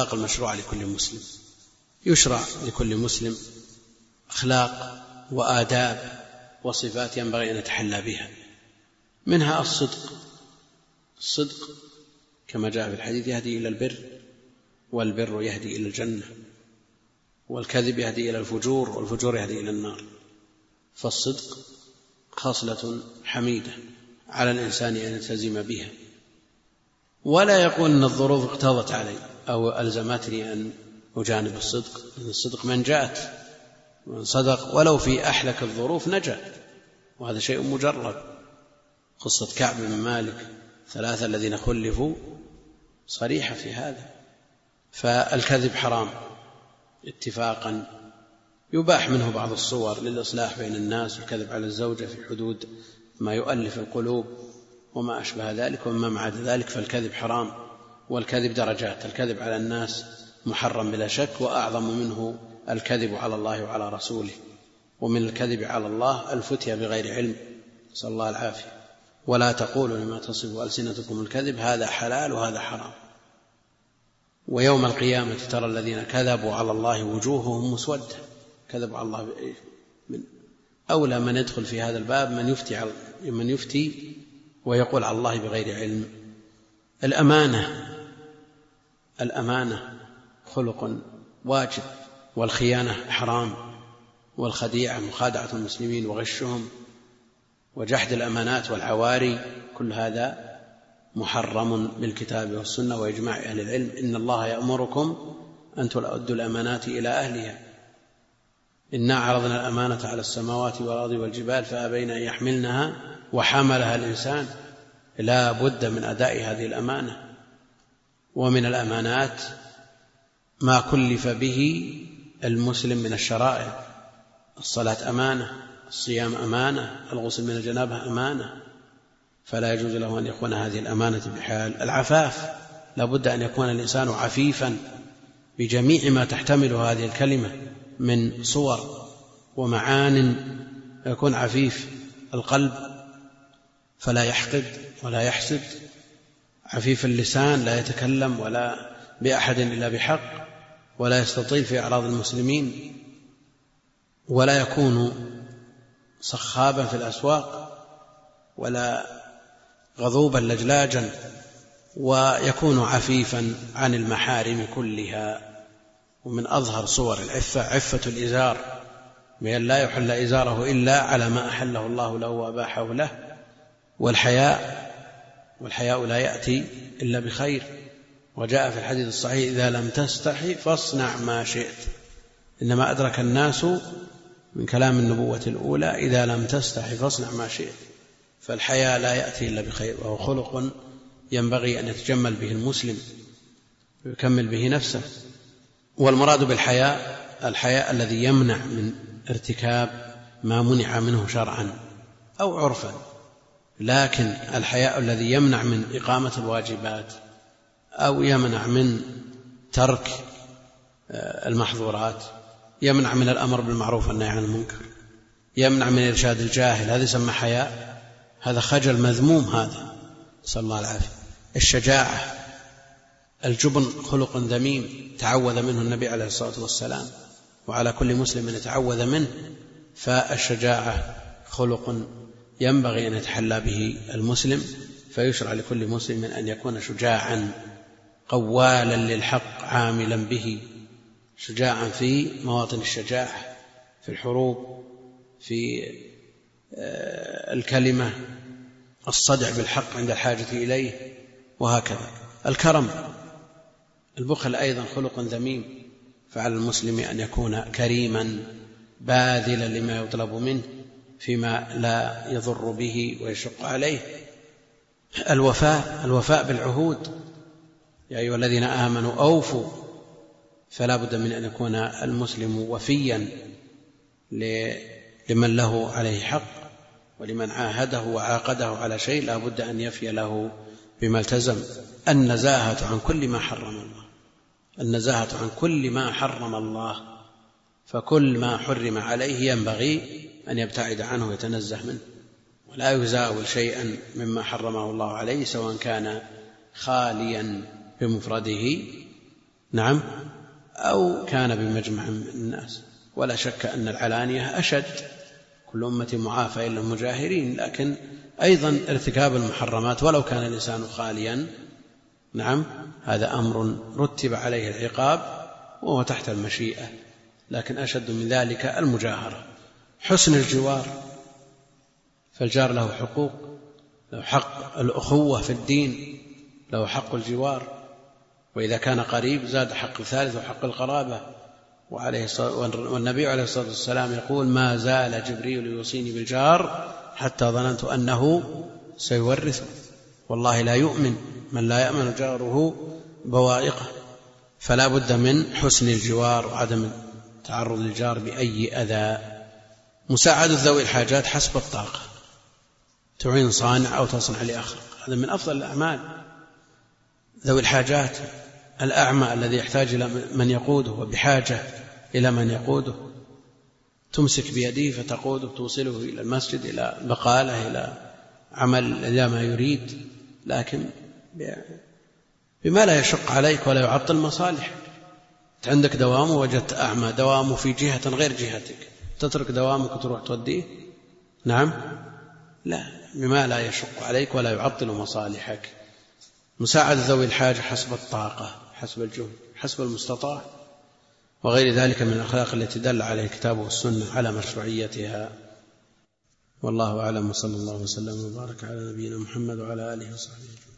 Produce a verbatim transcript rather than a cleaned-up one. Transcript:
المشروع لكل مسلم. يشرع لكل مسلم أخلاق وآداب وصفات ينبغي أن يتحلى بها، منها الصدق. الصدق كما جاء في الحديث يهدي إلى البر، والبر يهدي إلى الجنة، والكذب يهدي إلى الفجور، والفجور يهدي إلى النار. فالصدق خصلة حميدة على الإنسان أن يلتزم بها، ولا يقول أن الظروف اقتضت علي أو ألزمتني أن أجانب الصدق. الصدق منجاة، من صدق ولو في أحلك الظروف نجا، وهذا شيء مجرد. قصة كعب بن مالك ثلاثة الذين خلفوا صريحة في هذا. فالكذب حرام اتفاقا، يباح منه بعض الصور للإصلاح بين الناس، والكذب على الزوجة في حدود ما يؤلف القلوب وما أشبه ذلك، وما مع ذلك فالكذب حرام. والكذب درجات، الكذب على الناس محرم بلا شك، وأعظم منه الكذب على الله وعلى رسوله. ومن الكذب على الله الفتيا بغير علم، نسأل الله العافية. ولا تقولوا لما تصف ألسنتكم الكذب هذا حلال وهذا حرام. ويوم القيامة ترى الذين كذبوا على الله وجوههم مسودة. كذبوا على الله من أولى من يدخل في هذا الباب من يفتي, من يفتي ويقول على الله بغير علم. الأمانة الأمانة خلق واجب، والخيانة حرام، والخديعة مخادعة المسلمين وغشهم وجحد الأمانات والعواري، كل هذا محرم بالكتاب والسنة وإجماع أهل العلم. إن الله يأمركم أن تؤدوا الأمانات إلى أهلها. إنا عرضنا الأمانة على السماوات والأرض والجبال فأبين أن يحملنها وحملها الإنسان. لا بد من أداء هذه الأمانة. ومن الأمانات ما كلف به المسلم من الشرائع. الصلاة أمانة، الصيام أمانة، الغسل من الجنابة أمانة، فلا يجوز له أن يخون هذه الأمانة بحال. العفاف لا بد أن يكون الإنسان عفيفا بجميع ما تحتمل هذه الكلمة من صور ومعان. يكون عفيف القلب فلا يحقد ولا يحسد، عفيف اللسان لا يتكلم ولا بأحد إلا بحق، ولا يستطيل في أعراض المسلمين، ولا يكون صخابا في الأسواق ولا غضوبا لجلاجا، ويكون عفيفا عن المحارم كلها. ومن أظهر صور العفة عفة الإزار، بأن لا يحل إزاره إلا على ما أحله الله له وأباحه له. والحياء والحياء لا يأتي إلا بخير. وجاء في الحديث الصحيح إذا لم تستحي فاصنع ما شئت. إنما أدرك الناس من كلام النبوة الأولى إذا لم تستحي فاصنع ما شئت. فالحياء لا يأتي إلا بخير، وهو خلق ينبغي أن يتجمل به المسلم ويكمل به نفسه. والمراد بالحياء الحياء الذي يمنع من ارتكاب ما منع منه شرعا أو عرفا، لكن الحياء الذي يمنع من إقامة الواجبات أو يمنع من ترك المحظورات، يمنع من الأمر بالمعروف والنهي عن المنكر، يمنع من إرشاد الجاهل، هذا يسمى حياء. هذا خجل مذموم، هذا نسأل الله العافية. الشجاعة الجبن خلق ذميم تعوذ منه النبي عليه الصلاة والسلام، وعلى كل مسلم أن يتعوذ منه. فالشجاعة خلق ينبغي أن يتحلى به المسلم، فيشرع لكل مسلم أن يكون شجاعا قوالا للحق عاملا به، شجاعا في مواطن الشجاعة، في الحروب، في الكلمة، الصدع بالحق عند الحاجة إليه، وهكذا. الكرم البخل أيضا خلق ذميم، فعلى المسلم أن يكون كريما باذلا لما يطلب منه فيما لا يضر به ويشق عليه. الوفاء الوفاء بالعهود، يا أيها الذين آمنوا أوفوا. فلا بد من أن يكون المسلم وفيا لمن له عليه حق، ولمن عاهده وعاقده على شيء لا بد أن يفي له بما التزم. النزاهة عن كل ما حرم الله، النزاهة عن كل ما حرم الله، فكل ما حرم عليه ينبغي أن يبتعد عنه ويتنزه منه، ولا يزاول شيئا مما حرمه الله عليه، سواء كان خاليا بمفرده نعم، أو كان بمجمع من الناس. ولا شك أن العلانية أشد، كل أمتي معافى إلا المجاهرين، لكن أيضا ارتكاب المحرمات ولو كان الإنسان خاليا، نعم، هذا أمر رتب عليه العقاب وهو تحت المشيئة، لكن أشد من ذلك المجاهرة. حسن الجوار، فالجار له حقوق، له حق الأخوة في الدين، له حق الجوار، وإذا كان قريب زاد حق الثالث وحق القرابة. والنبي عليه الصلاة والسلام يقول: ما زال جبريل يوصيني بالجار حتى ظننت أنه سيورثه. والله لا يؤمن من لا يأمن جاره بوائقه. فلا بد من حسن الجوار وعدم التعرض للجار بأي أذى. مساعدة ذوي الحاجات حسب الطاقة، تعين صانع أو تصنع لآخر، هذا من أفضل الأعمال. ذوي الحاجات، الأعمى الذي يحتاج إلى من يقوده وبحاجة إلى من يقوده، تمسك بيده فتقوده، توصله إلى المسجد، إلى بقالة، إلى عمل، إلى ما يريد، لكن بما لا يشق عليك ولا يعطل مصالح. عندك دوام ووجدت أعمى دوامه في جهة غير جهتك، تترك دوامك وتروح توديه؟ نعم، لا، بما لا يشق عليك ولا يعطل مصالحك. مساعدة ذوي الحاجة حسب الطاقة، حسب الجهد، حسب المستطاع، وغير ذلك من الأخلاق التي دل عليه الكتاب والسنة على مشروعيتها. والله أعلم، وصلى الله وسلم وبارك على نبينا محمد وعلى آله وصحبه.